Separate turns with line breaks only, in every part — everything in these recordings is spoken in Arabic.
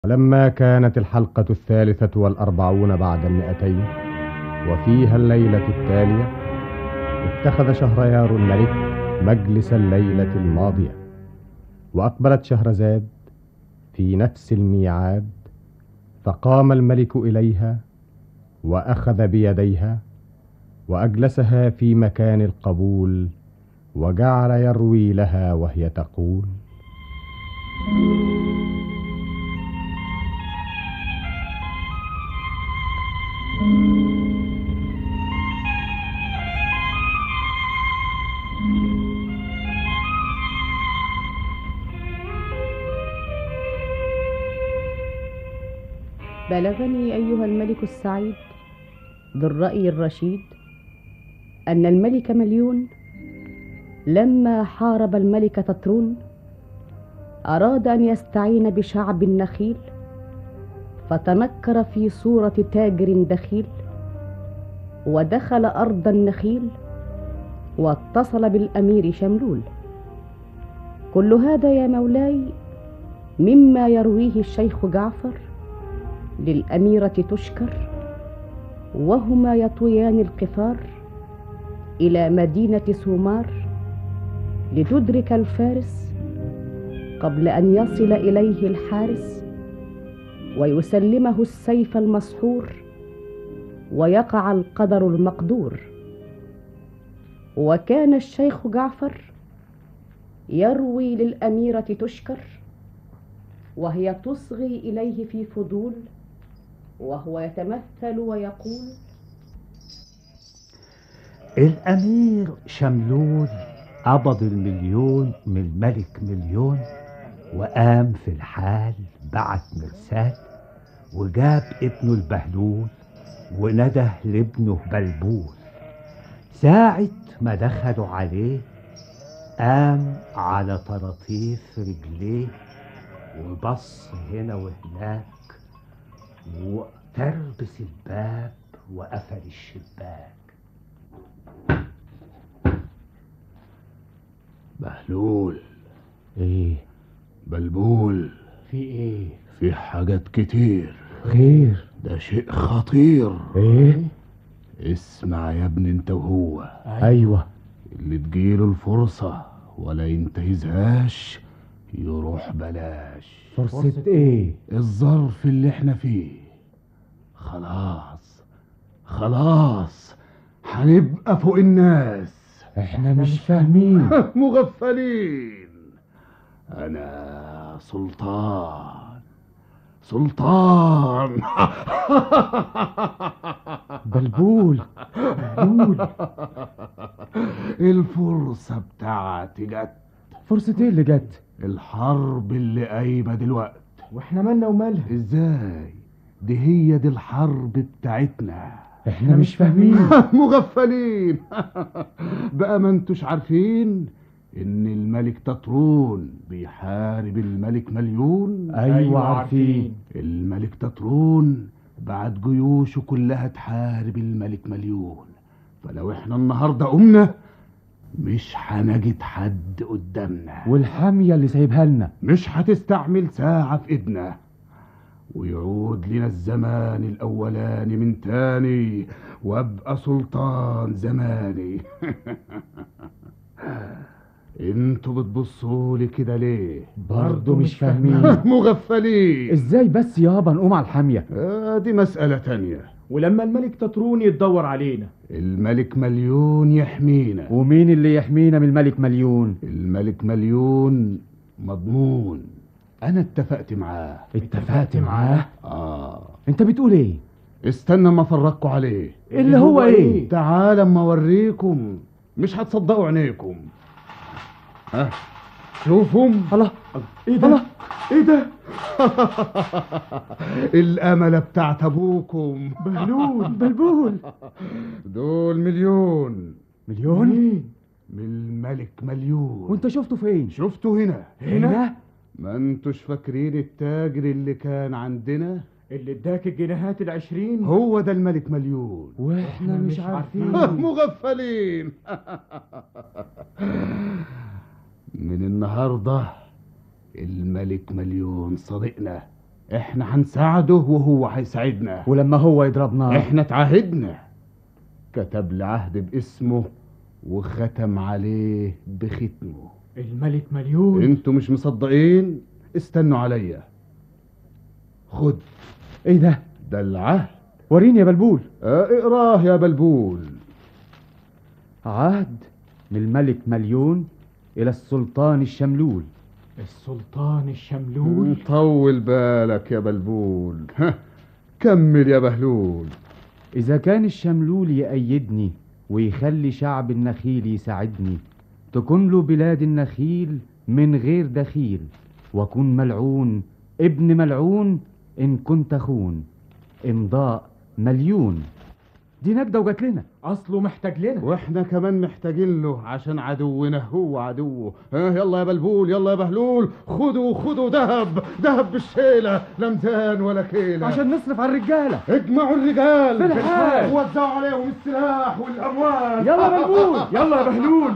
ولما كانت الحلقة 43 بعد 200 وفيها الليلة التالية، اتخذ شهريار الملك مجلس الليلة الماضية، وأقبلت شهرزاد في نفس الميعاد، فقام الملك إليها وأخذ بيديها وأجلسها في مكان القبول، وجعل يروي لها وهي تقول:
بلغني أيها الملك السعيد ذو الرأي الرشيد أن الملك مليون لما حارب الملك تترون أراد أن يستعين بشعب النخيل، فتنكر في صورة تاجر دخيل، ودخل أرض النخيل واتصل بالأمير شملول. كل هذا يا مولاي مما يرويه الشيخ جعفر للأميرة تشكر، وهما يطويان القفار إلى مدينة سومار لتدرك الفارس قبل أن يصل إليه الحارس ويسلمه السيف المسحور ويقع القدر المقدور. وكان الشيخ جعفر يروي للأميرة تشكر وهي تصغي إليه في فضول، وهو يتمثل ويقول:
الأمير شملول قبض المليون من الملك مليون، وقام في الحال بعت مرسال وجاب ابنه البهلول ونده لابنه بلبول. ساعة ما دخلوا عليه قام على طراطيف رجليه وبص هنا وهناك وتربس الباب وقفل الشباك.
بهلول.
ايه؟
بلبول.
في ايه؟
في حاجات كتير.
خير؟
ده شيء خطير.
ايه؟
اسمع يا ابني انت وهو.
ايوه.
اللي تجيله الفرصة ولا ينتهزهاش يروح بلاش.
فرصة ايه؟
الظرف اللي احنا فيه. خلاص خلاص هنبقى فوق الناس.
احنا مش فاهمين.
مغفلين. انا سلطان. سلطان.
بلبول. بلبول.
الفرصة بتاعتي جت.
فرصة ايه اللي جت؟
الحرب اللي قايمة دلوقتي.
واحنا مالنا ومالها؟
ازاي؟ هي دي الحرب بتاعتنا.
احنا مش فاهمين.
مغفلين. بقى ما انتوش عارفين ان الملك تترون بيحارب الملك مليون؟
ايوه عارفين.
الملك تترون بعت جيوشه كلها تحارب الملك مليون، فلو احنا النهارده قمنا مش هنجد حد قدامنا،
والحامية اللي سايبها لنا
مش هتستعمل ساعة في ايدنا، ويعود لنا الزمان الاولاني من تاني وابقى سلطان زماني. انتوا بتبصوا لي كده ليه؟
برضه مش فاهمين.
مغفلين.
ازاي بس يابا نقوم على الحامية؟
دي مسألة تانية.
ولما الملك تترون يتدور علينا؟
الملك مليون يحمينا.
ومين اللي يحمينا من الملك مليون؟
الملك مليون مضمون. انا اتفقت معاه.
اتفقت معاه؟ انت بتقول ايه؟
استنى ما افرجكوا عليه.
اللي هو ايه؟
تعال اما اوريكم، مش هتصدقوا عينيكم. شوفهم.
الله.
ايه ده؟ الله. ايه ده؟
الأملة بتاعت أبوكم
بلبول. بلبول.
دول مليون.
مليون؟
من الملك مليون.
وانت شفته فين؟
شفته هنا.
هنا؟
ما انتوش فاكرين التاجر اللي كان عندنا
اللي اداك الجنيهات 20؟
هو ده الملك مليون،
واحنا مش عارفين.
مغفلين. من النهارده الملك مليون صديقنا، احنا هنساعده وهو هيساعدنا.
ولما هو يضربنا
احنا اتعاهدنا، كتب لي عهد باسمه وختم عليه بختمه.
الملك مليون.
انتوا مش مصدقين؟ استنوا عليا. خد.
ايه ده؟
ده العهد.
وريني يا بلبول.
اقراه يا بلبول.
عهد من الملك مليون إلى السلطان الشملول.
السلطان الشملول.
طول بالك يا بلبول. كمل يا بهلول.
إذا كان الشملول يأيدني ويخلي شعب النخيل يساعدني، تكون له بلاد النخيل من غير دخيل، وكن ملعون ابن ملعون إن كنت أخون. إمضاء مليون. دي نجدة وجات لنا.
أصله محتاج لنا،
واحنا كمان محتاجين له عشان عدونا هو عدوه. يلا يا بلبول، يلا يا بهلول، خدوا دهب بالشيلة، لا ميزان ولا كيلة،
عشان نصرف على الرجالة.
اجمعوا الرجال
في الحال،
ووزعوا عليهم السلاح والأموال.
يلا يا بلبول.
يلا يا بهلول.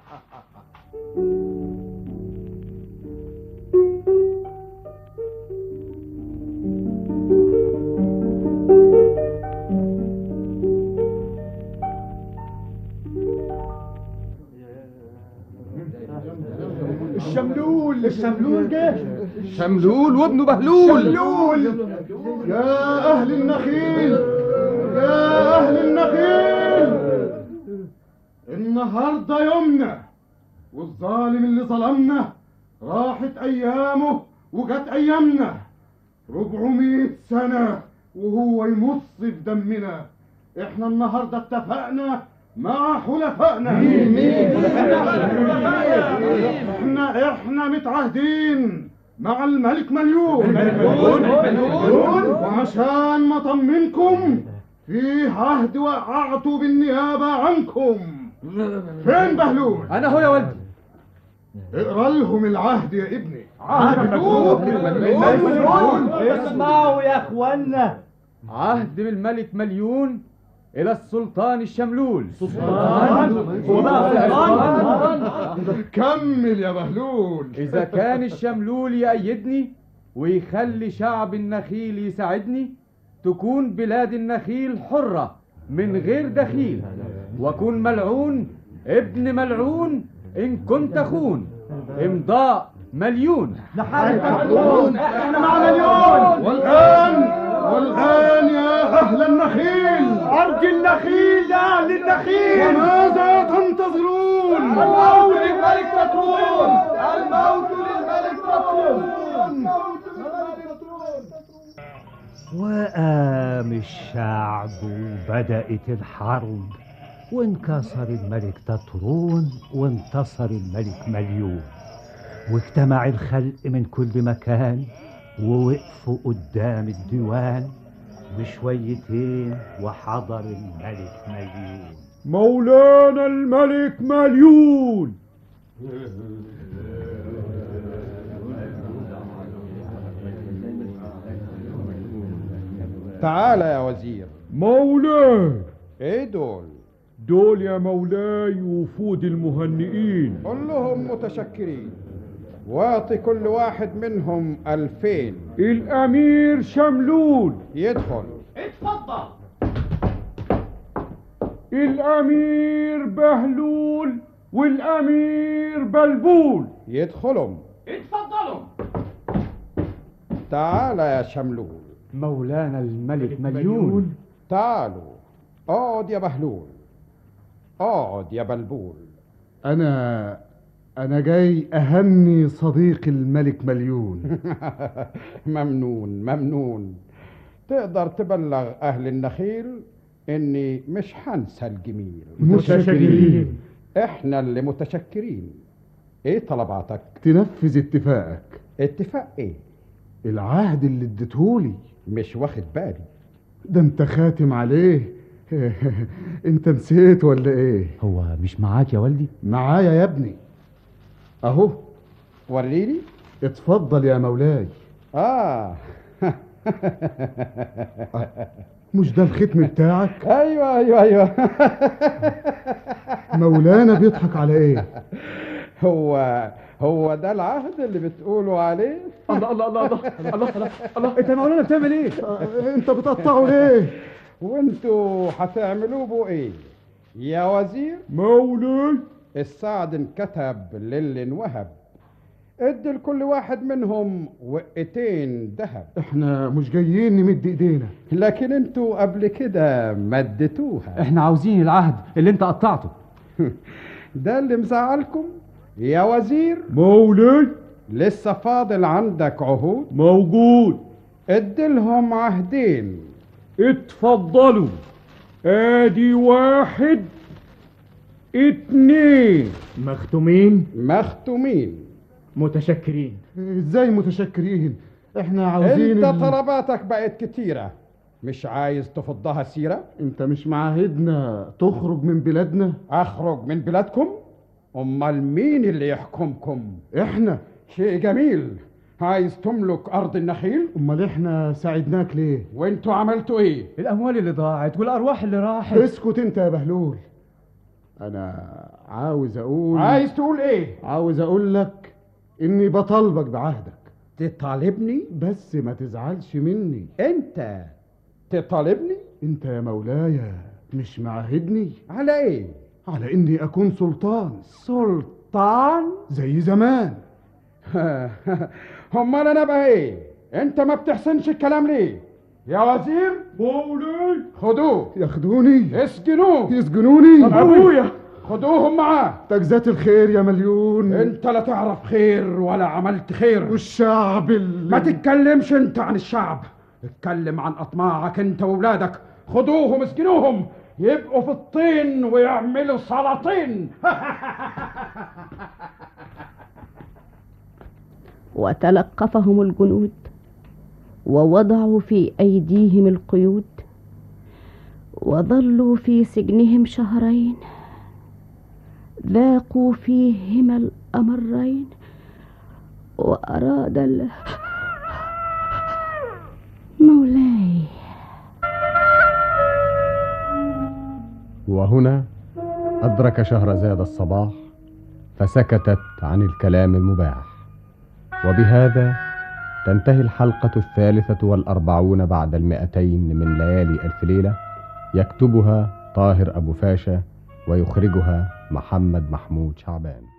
الشملول جه.
شملول وابنه بهلول.
شملول.
يا أهل النخيل، يا أهل النخيل، النهاردة يومنا، والظالم اللي ظلمنا راحت أيامه وجت أيامنا. 400 سنة وهو يمص في دمنا. احنا النهاردة اتفقنا مع حلفائنا. احنا متعاهدين مع الملك مليون. وعشان ما طمنكم، في عهد وقعته بالنيابة عنكم. فين بهلول؟
أنا هو يا ولدي.
اقرا لهم العهد يا ابني.
اسمعوا يا اخوانا.
عهد بالملك مليون إلى السلطان الشملول.
كمل يا بهلول.
إذا كان الشملول يأيدني ويخلي شعب النخيل يساعدني، تكون بلاد النخيل حرة من غير دخيل، وكن ملعون ابن ملعون إن كنت أخون. إمضاء مليون.
احنا مع مليون.
والآن يا أهل النخيل،
أرض النخيل يا أهل النخيل،
وماذا تنتظرون؟
الموت للملك تطرون، الموت للملك تطرون.
وقام الشعب وبدأت الحرب، وانكسر الملك تطرون وانتصر الملك مليون، واجتمع الخلق من كل مكان ووقفوا قدام الديوان، بشويتين وحضر الملك مليون.
مولانا الملك مليون.
تعال يا وزير.
مولاي.
ايه دول؟
دول يا مولاي وفود المهنئين.
قل لهم متشكرين، واعطي كل واحد منهم 2000.
الأمير شملول
يدخل.
اتفضل. الأمير بهلول والأمير بلبول
يدخلهم.
اتفضلوا.
تعال يا شملول.
مولانا الملك مليون.
تعالوا. اقعد يا بهلول، اقعد يا بلبول.
أنا جاي أهني صديقي الملك مليون.
ممنون. تقدر تبلغ أهل النخيل إني مش هنسى الجميل.
متشكرين.
إحنا اللي متشكرين. إيه طلباتك؟
تنفذ اتفاقك.
اتفاق إيه؟
العهد اللي اديتهولي.
مش واخد بالي.
ده انت خاتم عليه. انت نسيت ولا ايه؟
هو مش معاك يا والدي؟
معايا يا ابني اهو.
وريني.
اتفضل يا مولاي. مش ده الختم بتاعك؟
ايوه.
مولانا بيضحك على ايه؟
هو هو ده العهد اللي بتقولوا عليه؟
الله الله الله الله الله الله الله، انت يا مولانا بتعمل ايه؟
انت بتقطعه ليه؟
وانتوا هتعملوا بو ايه؟ يا وزير
مولاي
السعد انكتب للي انوهب، ادي لكل واحد منهم وقتين ذهب.
احنا مش جايين نمد ايدينا،
لكن انتوا قبل كده مدتوها.
احنا عاوزين العهد اللي انت قطعته.
ده اللي مزعلكم يا وزير؟
مولاي
لسه فاضل عندك عهود؟
موجود.
اديلهم عهدين.
اتفضلوا، ادي 1 2 مختومين.
مختومين.
متشكرين.
ازاي متشكرين؟ احنا عاوزين
انت طلباتك بقت كتيرة، مش عايز تفضها سيرة؟
انت مش معاهدنا تخرج من بلادنا؟
اخرج من بلادكم؟ امال مين اللي يحكمكم؟
احنا.
شيء جميل. عايز تملك ارض النخيل؟
امال احنا ساعدناك ليه؟
وانتوا عملتوا ايه؟
الاموال اللي ضاعت والارواح اللي راحت.
اسكت انت يا بهلول. انا عاوز اقول.
عايز تقول ايه؟
عاوز اقول لك اني بطالبك بعهدك.
تطالبني؟
بس ما تزعلش مني.
انت تطالبني؟
انت يا مولاي مش معاهدني
على ايه؟
على اني اكون سلطان.
سلطان؟
زي زمان.
امال انا بقى ايه؟ انت ما بتحسنش الكلام ليه يا وزير؟
مولاي
خدوه.
ياخدوني؟
اسجنوه.
يسجنوني؟
ابويا.
خدوهم معاه.
تجزات الخير يا مليون.
انت لا تعرف خير ولا عملت خير.
والشعب
ما تتكلمش انت عن الشعب، اتكلم عن اطماعك انت واولادك. خدوهم اسجنوهم، يبقوا في الطين ويعملوا سلاطين.
وتلقفهم الجنود ووضعوا في أيديهم القيود، وظلوا في سجنهم 2 شهرين، ذاقوا فيهما الأمرين، وأراد مولاي.
وهنا أدرك شهرزاد الصباح، فسكتت عن الكلام المباح. وبهذا تنتهي الحلقة 43 بعد 200 من ليالي ألف ليلة، يكتبها طاهر أبو فاشا ويخرجها محمد محمود شعبان.